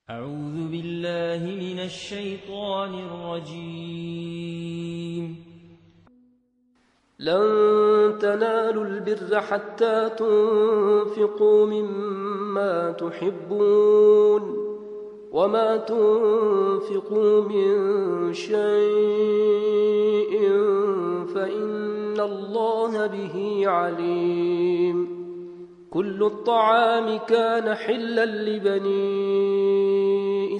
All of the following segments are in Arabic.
أعوذ بالله من الشيطان الرجيم. لن تنالوا البر حتى تنفقوا مما تحبون وما تنفقوا من شيء فإن الله به عليم. كل الطعام كان حلا لبني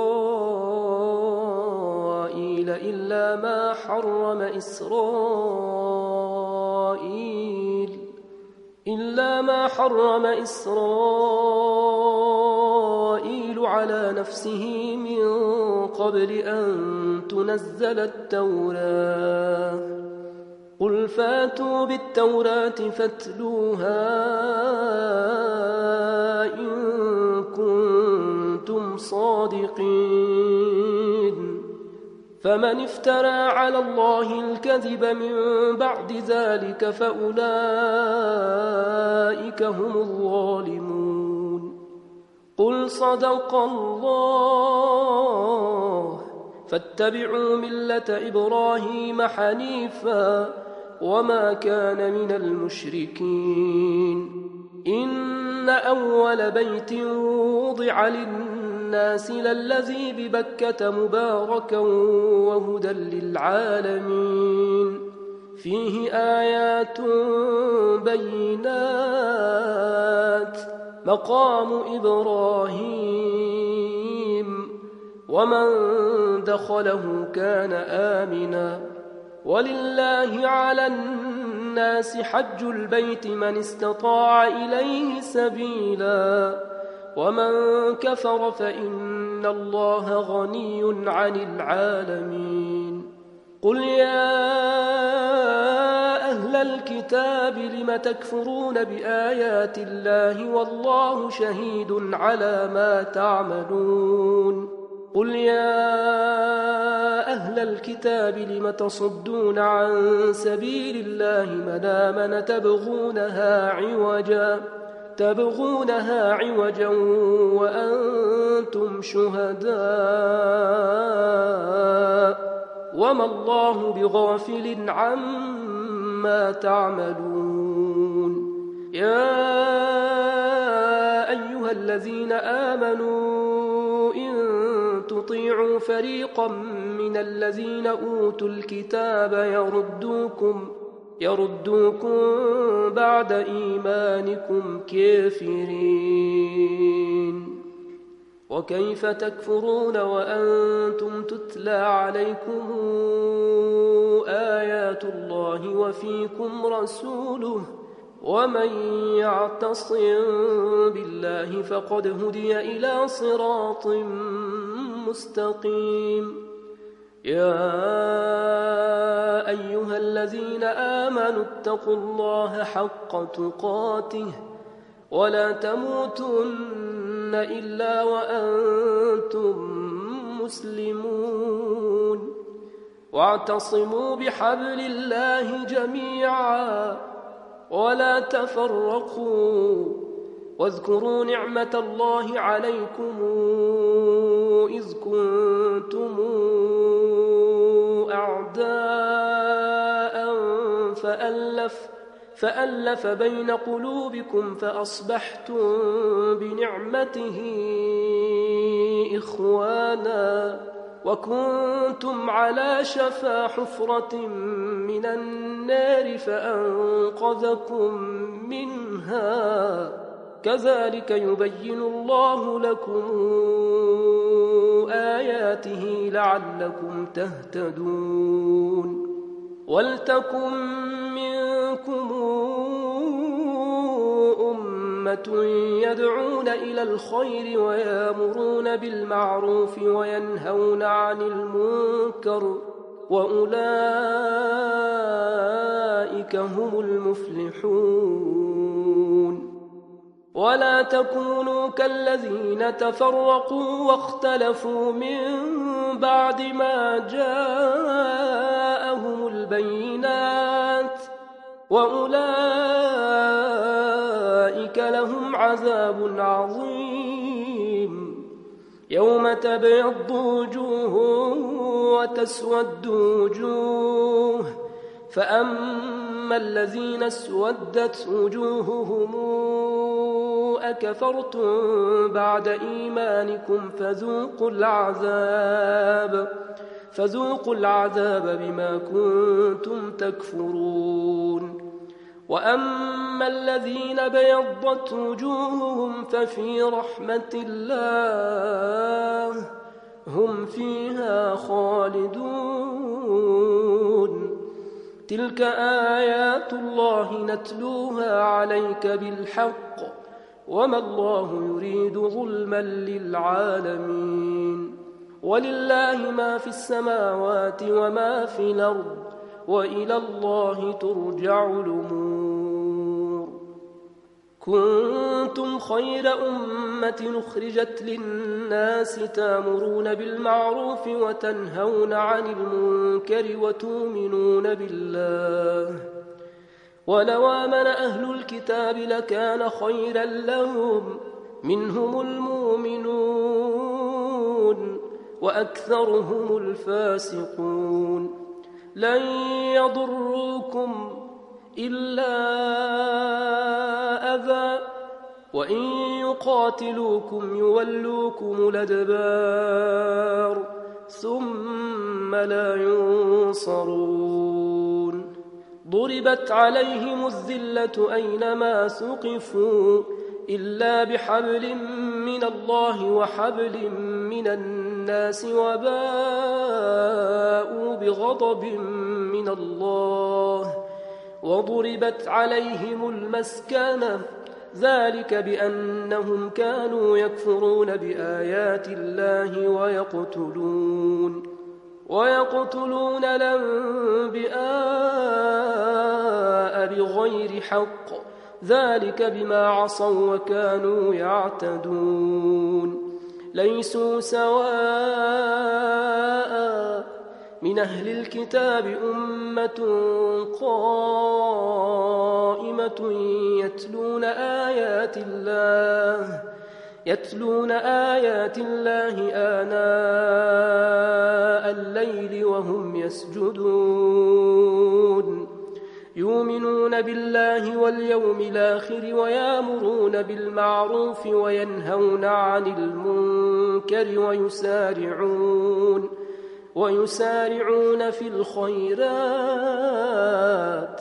إسرائيل إلا ما حرم إسرائيل على نفسه من قبل أن تنزل التوراة. قل فاتوا بالتوراة فاتلوها إن كنتم صادقين. فمن افترى على الله الكذب من بعد ذلك فأولئك هم الظالمون. قل صدق الله فاتبعوا ملة إبراهيم حنيفا وما كان من المشركين. إن أول بيت وضع للناس للذي ببكة مباركا وهدى للعالمين. فيه آيات بينات مقام إبراهيم ومن دخله كان آمنا. ولله على الناس حج البيت من استطاع إليه سبيلا ومن كفر فإن الله غني عن العالمين. قل يا أهل الكتاب لم تكفرون بآيات الله والله شهيد على ما تعملون. قل يا أهل الكتاب لم تصدون عن سبيل الله من آمن تبغونها عوجا وأنتم شهداء وما الله بغافل عما تعملون. يا أيها الذين آمنوا إن تطيعوا فريقا من الذين أوتوا الكتاب يردوكم بعد إيمانكم كافرين. وكيف تكفرون وأنتم تتلى عليكم آيات الله وفيكم رسوله ومن يعتصم بالله فقد هدي إلى صراط مستقيم. يا أيها الذين آمنوا اتقوا الله حق تقاته ولا تموتن إلا وأنتم مسلمون. واعتصموا بحبل الله جميعا ولا تفرقوا. واذكروا نعمة الله عليكم إذ كنتم أعداء فألف بين قلوبكم فأصبحتم بنعمته إخوانا وكنتم على شفا حفرة من النار فأنقذكم منها. كذلك يبين الله لكم آياته لعلكم تهتدون. ولتكن منكم أمة يدعون إلى الخير ويأمرون بالمعروف وينهون عن المنكر وأولئك هم المفلحون. ولا تكونوا كالذين تفرقوا واختلفوا من بعد ما جاءهم البينات وأولئك لهم عذاب عظيم. يوم تبيض وجوه وتسود وجوه، فأما الذين اسودت وجوههم أكفرتم بعد إيمانكم فذوقوا العذاب بما كنتم تكفرون. وأما الذين بيضت وجوههم ففي رحمة الله هم فيها خالدون. تلك آيات الله نتلوها عليك بالحق، وما الله يريد ظلما للعالمين. ولله ما في السماوات وما في الأرض، وإلى الله ترجع الأمور. كنتم خير أمة أخرجت للناس تأمرون بالمعروف وتنهون عن المنكر وتؤمنون بالله. ولو آمن أهل الكتاب لكان خيرا لهم، منهم المؤمنون وأكثرهم الفاسقون. لن يضروكم إلا أذى، وإن يقاتلوكم يولوكم الأدبار ثم لا ينصرون. ضربت عليهم الذلة أينما ثقفوا إلا بحبل من الله وحبل من الناس، وباءوا بغضب من الله، وضربت عليهم المسكنة، ذلك بأنهم كانوا يكفرون بآيات الله ويقتلون الأنبياء بغير حق، ذلك بما عصوا وكانوا يعتدون. ليسوا سواء من أهل الكتاب أمة قائمة يتلون آيات الله آناء الليل وهم يسجدون، يؤمنون بالله واليوم الآخر ويأمرون بالمعروف وينهون عن المنكر ويسارعون في الخيرات،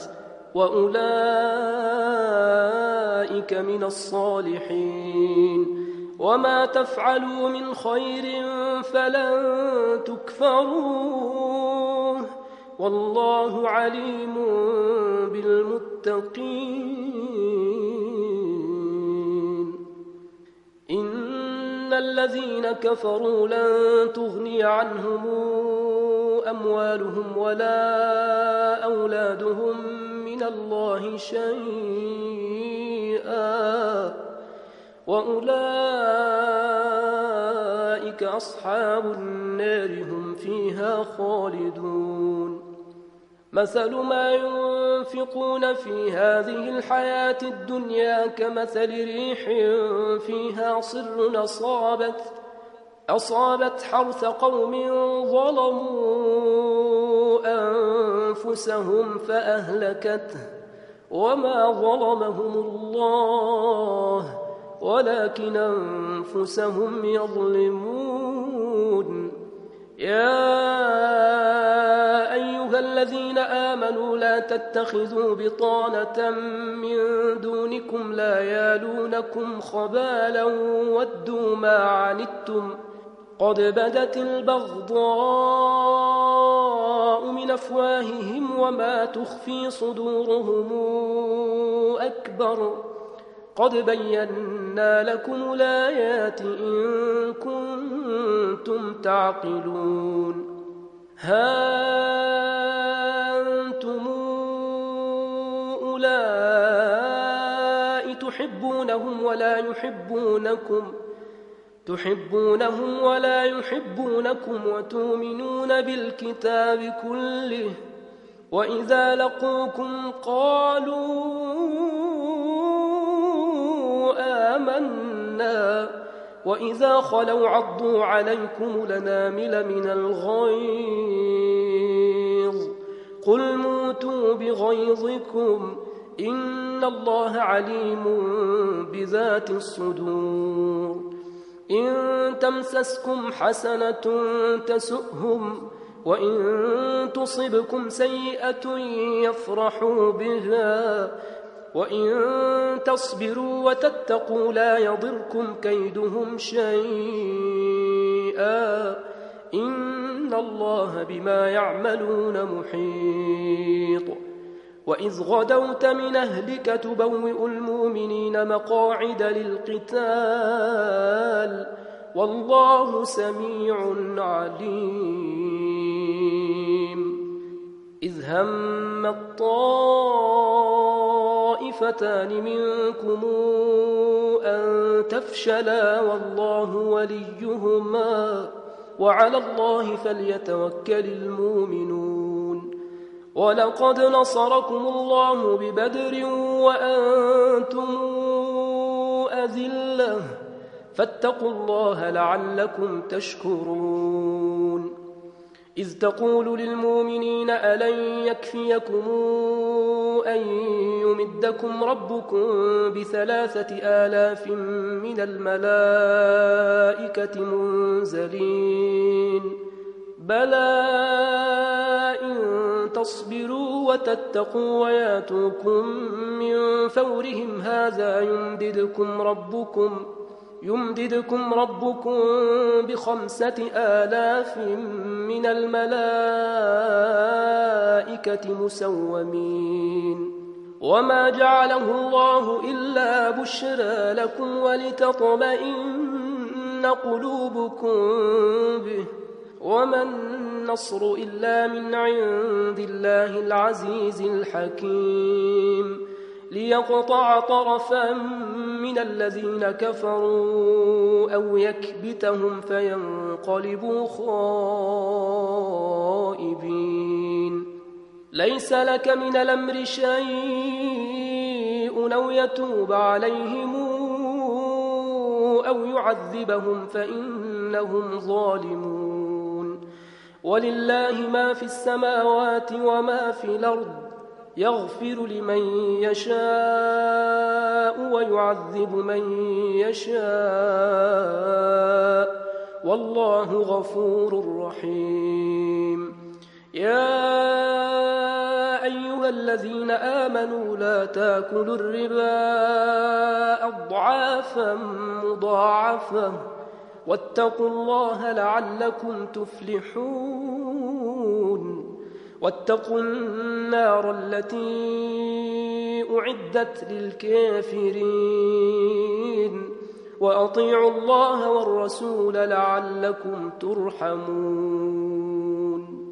وأولئك من الصالحين. وما تفعلوا من خير فلن تكفروه، والله عليم بالمتقين. إن الذين كفروا لن تغني عنهم أموالهم ولا أولادهم من الله شيئا، وأولئك أصحاب النار هم فيها خالدون. مثل ما ينفقون في هذه الحياة الدنيا كمثل ريح فيها صر أصابت حرث قوم ظلموا أنفسهم فأهلكته، وما ظلمهم الله ولكن أنفسهم يظلمون. يا أيها الذين آمنوا لا تتخذوا بطانة من دونكم لا يالونكم خبالا ودوا ما عنتم قد بدت البغضاء من أفواههم وما تخفي صدورهم أكبر، قد بينا لكم الآيات إن كنتم تعقلون. ها أنتم أولئك تحبونهم ولا يحبونكم وتؤمنون بالكتاب كله، وإذا لقوكم قالوا آمنا وإذا خلوا عضوا عليكم الأنامل من الغيظ قل موتوا بغيظكم إن الله عليم بذات الصدور إن تمسسكم حسنة تسؤهم وإن تصبكم سيئة يفرحوا بها وإن تصبروا وتتقوا لا يضركم كيدهم شيئا إن الله بما يعملون محيط وإذ غدوت من أهلك تبوئ المؤمنين مقاعد للقتال والله سميع عليم إذ هم الطائفتان منكم أن تفشلا والله وليهما وعلى الله فليتوكل المؤمنون ولقد نصركم الله ببدر وأنتم أذلة فاتقوا الله لعلكم تشكرون إذ تقول للمؤمنين ألن يكفيكم أن يمدكم ربكم ب3,000 من الملائكة منزلين بلى إن تصبروا وتتقوا وياتوكم من فورهم هذا يمددكم ربكم ب5,000 من الملائكة مسومين وما جعله الله إلا بشرى لكم ولتطمئن قلوبكم به وما النصر إلا من عند الله العزيز الحكيم ليقطع طرفا من الذين كفروا أو يكبتهم فينقلبوا خائبين ليس لك من الأمر شيء أو يتوب عليهم أو يعذبهم فإنهم ظالمون ولله ما في السماوات وما في الأرض يغفر لمن يشاء ويعذب من يشاء والله غفور رحيم يا أيها الذين آمنوا لا تاكلوا الربا أضعافا مضاعفة واتقوا الله لعلكم تفلحون واتقوا النار التي أعدت للكافرين وأطيعوا الله والرسول لعلكم ترحمون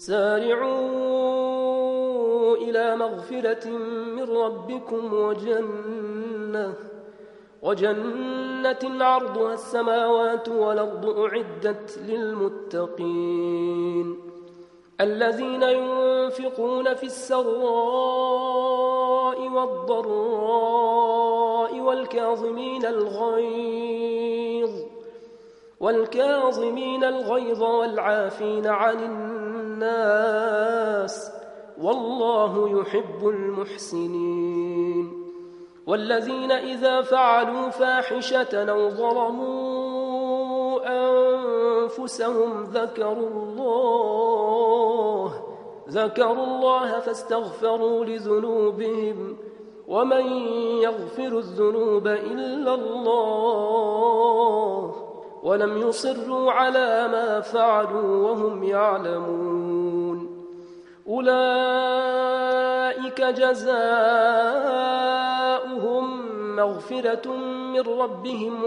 سارعوا إلى مغفرة من ربكم وجنة عرضها السماوات والأرض أعدت للمتقين الذين ينفقون في السراء والضراء والكاظمين الغيظ والعافين عن الناس والله يحب المحسنين والذين إذا فعلوا فاحشة أو ظلموا أنفسهم ذكروا الله فاستغفروا لذنوبهم ومن يغفر الذنوب إلا الله ولم يصروا على ما فعلوا وهم يعلمون أولئك جزاؤهم مغفرة من ربهم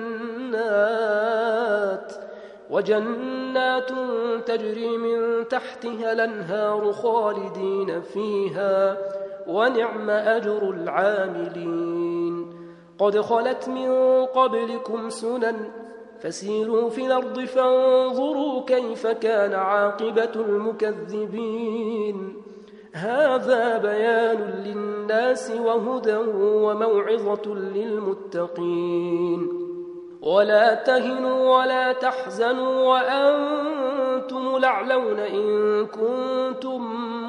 وجنات تجري من تحتها الأنهار خالدين فيها ونعم أجر العاملين قد خلت من قبلكم سنن فسيروا في الأرض فانظروا كيف كان عاقبة المكذبين هذا بيان للناس وهدى وموعظة للمتقين ولا تهنوا ولا تحزنوا وأنتم الأعلون إن كنتم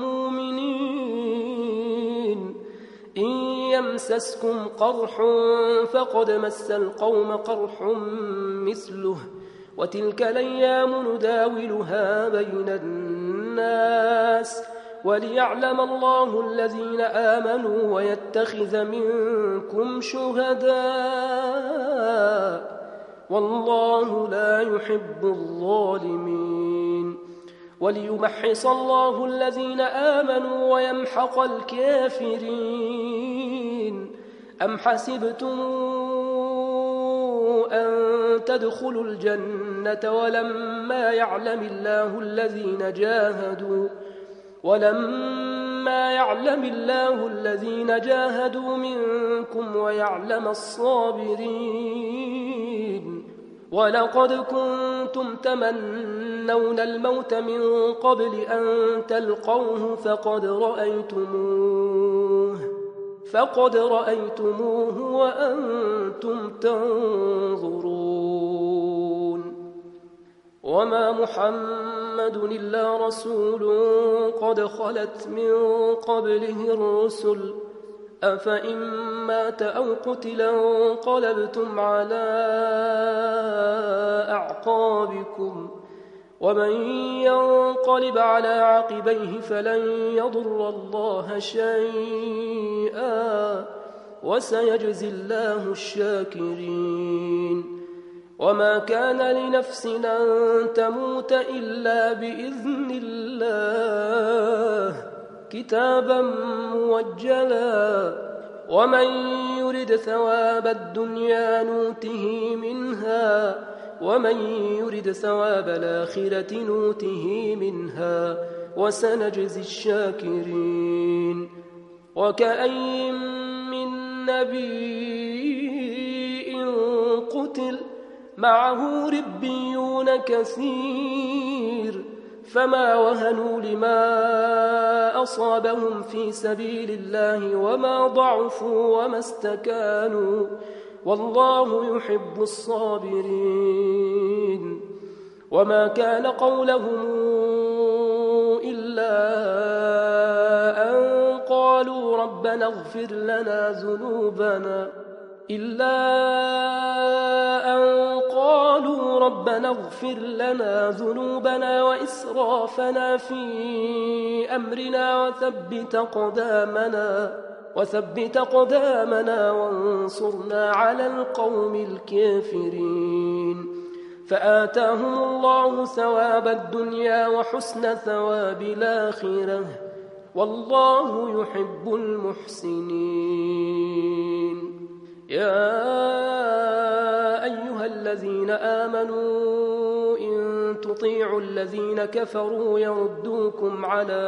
مؤمنين إن يمسسكم قرح فقد مس القوم قرح مثله وتلك الأيام نداولها بين الناس وليعلم الله الذين آمنوا ويتخذ منكم شهداء والله لا يحب الظالمين وليمحص الله الذين آمنوا ويمحق الكافرين أم حسبتم أن تدخلوا الجنة ولما يعلم الله الذين جاهدوا منكم ويعلم الصابرين ولقد كنتم تمنون الموت من قبل أن تلقوه فقد رأيتموه وأنتم تنظرون وما محمد إلا رسول قد خلت من قبله الرسل أفإن مات أو قتل انقلبتم على أعقابكم ومن ينقلب على عقبيه فلن يضر الله شيئا وسيجزي الله الشاكرين وما كان لنفس أن تموت إلا بإذن الله كتابا موجلا ومن يرد ثواب الدنيا نوته منها ومن يرد ثواب الآخرة نوته منها وسنجزي الشاكرين وكأين من نبي قتل معه ربيون كثير فما وهنوا لما أصابهم في سبيل الله وما ضعفوا وما استكانوا والله يحب الصابرين وما كان قولهم إلا أن قالوا ربنا اغفر لنا ذنوبنا وإسرافنا في أمرنا وثبت أقدامنا وانصرنا على القوم الكافرين فآتاهم الله ثواب الدنيا وحسن ثواب الآخرة والله يحب المحسنين يا أيها الذين آمنوا إن تطيعوا الذين كفروا يردوكم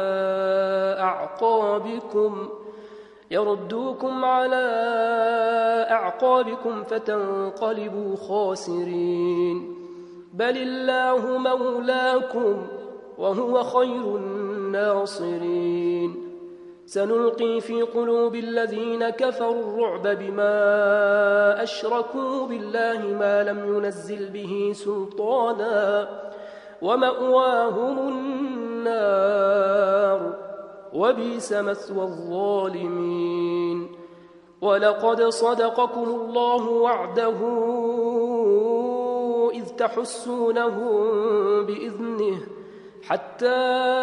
على أعقابكم فتنقلبوا خاسرين بل الله مولاكم وهو خير الناصرين سنلقي في قلوب الذين كفروا الرعب بما أشركوا بالله ما لم ينزل به سلطانا ومأواهم النار وبئس مثوى الظالمين ولقد صدقكم الله وعده إذ تحسونهم بإذنه حتى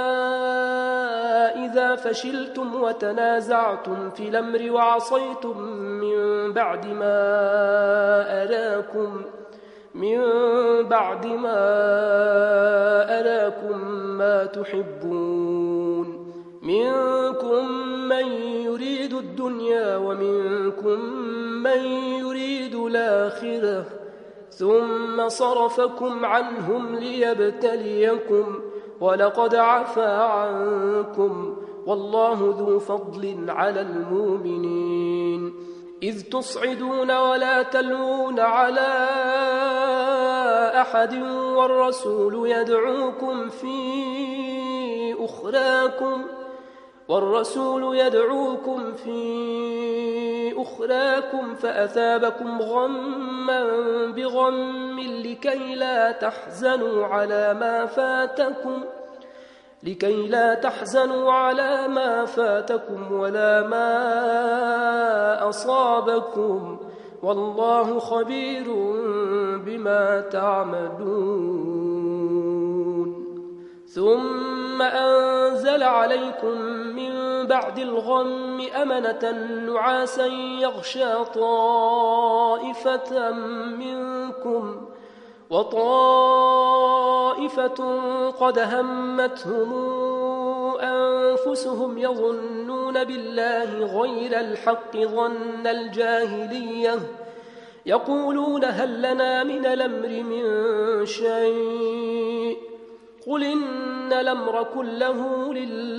إذا فشلتم وتنازعتم في الأمر وعصيتم من بعد ما أراكم ما تحبون منكم من يريد الدنيا ومنكم من يريد الآخرة ثم صرفكم عنهم ليبتليكم ولقد عفا عنكم والله ذو فضل على المؤمنين إذ تصعدون ولا تلوون على أحد والرسول يدعوكم في أخراكم والرسول يدعوكم في أخراكم فأثابكم غما بغم لكي لا تحزنوا على ما فاتكم ولا ما أصابكم والله خبير بما تعملون ثم أنزل عليكم من بعد الغم أمنة نعاسا يغشى طائفة منكم وطائفة قد همتهم أنفسهم يظنون بالله غير الحق ظن الجاهلية يقولون هل لنا من الأمر من شيء قل إن الأمر كله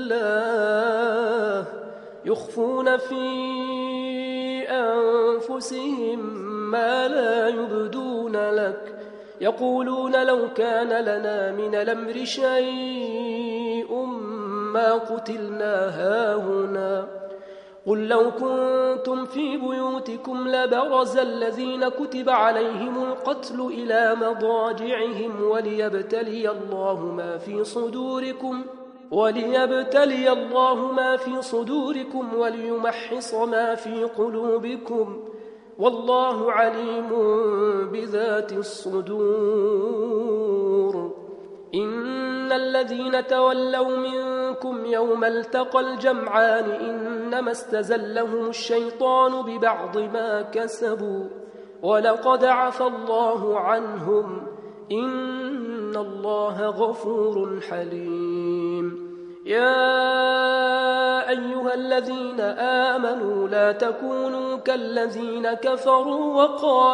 لله يخفون في أنفسهم ما لا يبدون لك يقولون لو كان لنا من الأمر شيء ما قتلنا هاهنا قل لو كنتم في بيوتكم لبرز الذين كتب عليهم القتل إلى مضاجعهم وليبتلي الله ما في صدوركم وليمحص ما في قلوبكم والله عليم بذات الصدور إن الذين تولوا منكم يوم التقى الجمعان إنما استزلهم الشيطان ببعض ما كسبوا ولقد عفى الله عنهم إن الله غفور حليم يا أيها الذين آمنوا لا تكونوا كالذين كفروا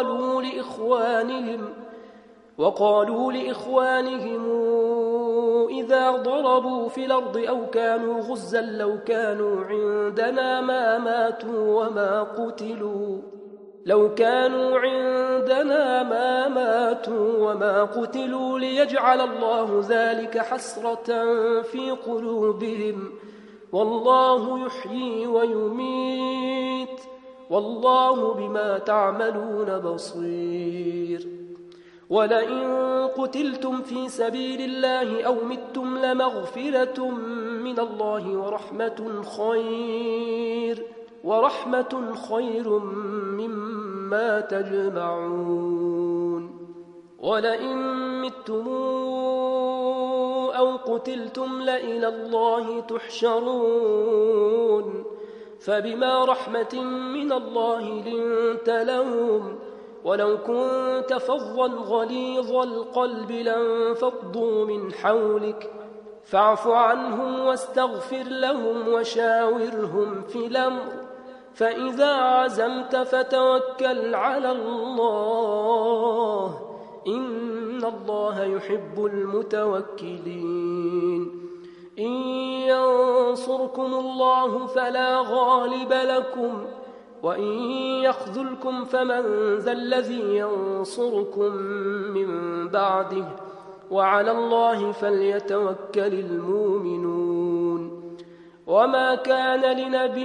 وقالوا لإخوانهم إذا ضربوا في الأرض أو كانوا غزا لو كانوا عندنا ما ماتوا وما قتلوا ليجعل الله ذلك حسرة في قلوبهم والله يحيي ويميت والله بما تعملون بصير ولئن قتلتم في سبيل الله أو متم لمغفرة من الله ورحمة خير مما تجمعون ولئن متم أو قتلتم لإلى الله تحشرون فبما رحمة من الله لنت لهم ولو كنت فظا غليظ القلب لانفضوا من حولك فاعف عنهم واستغفر لهم وشاورهم في الأمر فإذا عزمت فتوكل على الله إن الله يحب المتوكلين إن ينصركم الله فلا غالب لكم وإن يخذلكم فمن ذا الذي ينصركم من بعده وعلى الله فليتوكل المؤمنون وما كان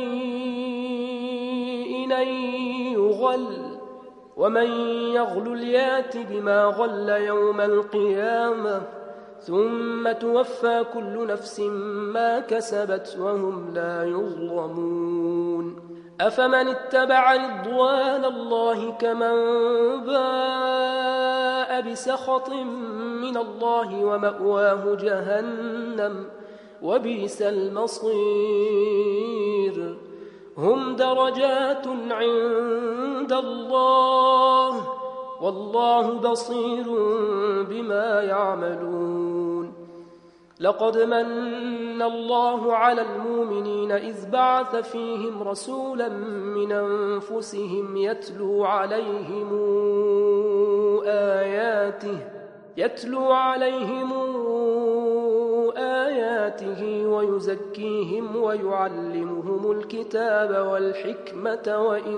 لنبي أن يغل ومن يغل يات بما غل يوم القيامة ثم توفى كل نفس ما كسبت وهم لا يظلمون أفمن اتبع رضوان الله كمن باء بسخط من الله ومأواه جهنم وبئس المصير هم درجات عند الله والله بصير بما يعملون لقد من الله على المؤمنين إذ بعث فيهم رسولا من أنفسهم يتلو عليهم آياته ويزكيهم ويعلمهم الكتاب والحكمة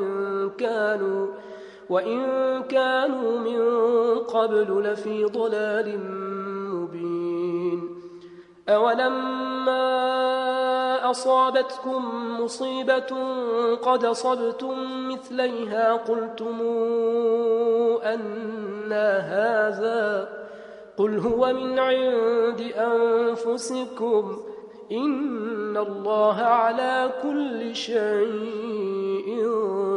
وإن كانوا من قبل لفي ضلال مبين أولما أصابتكم مصيبة قد أصبتم مثليها قلتم أنى هذا قل هو من عند أنفسكم إن الله على كل شيء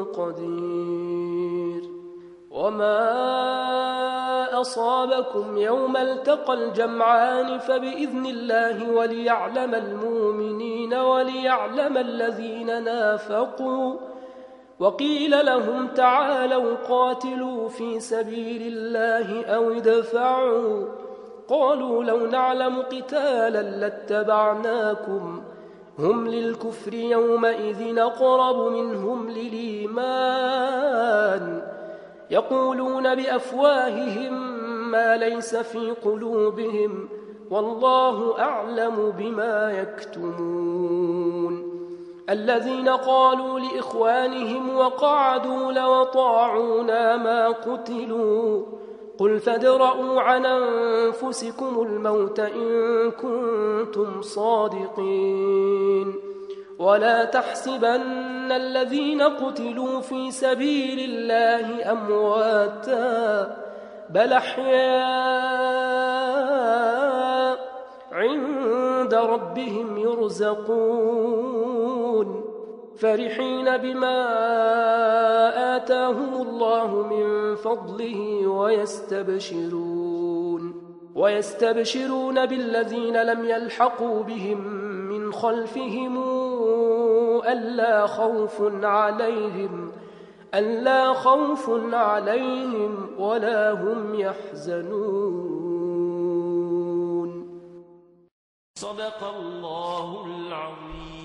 قدير. وما أصابكم يوم التقى الجمعان فبإذن الله وليعلم المؤمنين وليعلم الذين نافقوا. وقيل لهم تعالوا قاتلوا في سبيل الله أو ادفعوا قالوا لو نعلم قتالا لاتبعناكم هم للكفر يومئذ أقرب منهم للإيمان يقولون بأفواههم ما ليس في قلوبهم والله أعلم بما يكتمون. الذين قالوا لإخوانهم وقعدوا لو طاعونا ما قتلوا قل فادرءوا عن أنفسكم الموت إن كنتم صادقين ولا تحسبن الذين قتلوا في سبيل الله أمواتا بل أحياء عند ربهم يرزقون فرحين بما آتاهم الله من فضله ويستبشرون بالذين لم يلحقوا بهم من خلفهم ألا خوف عليهم ولا هم يحزنون. صدق الله العظيم.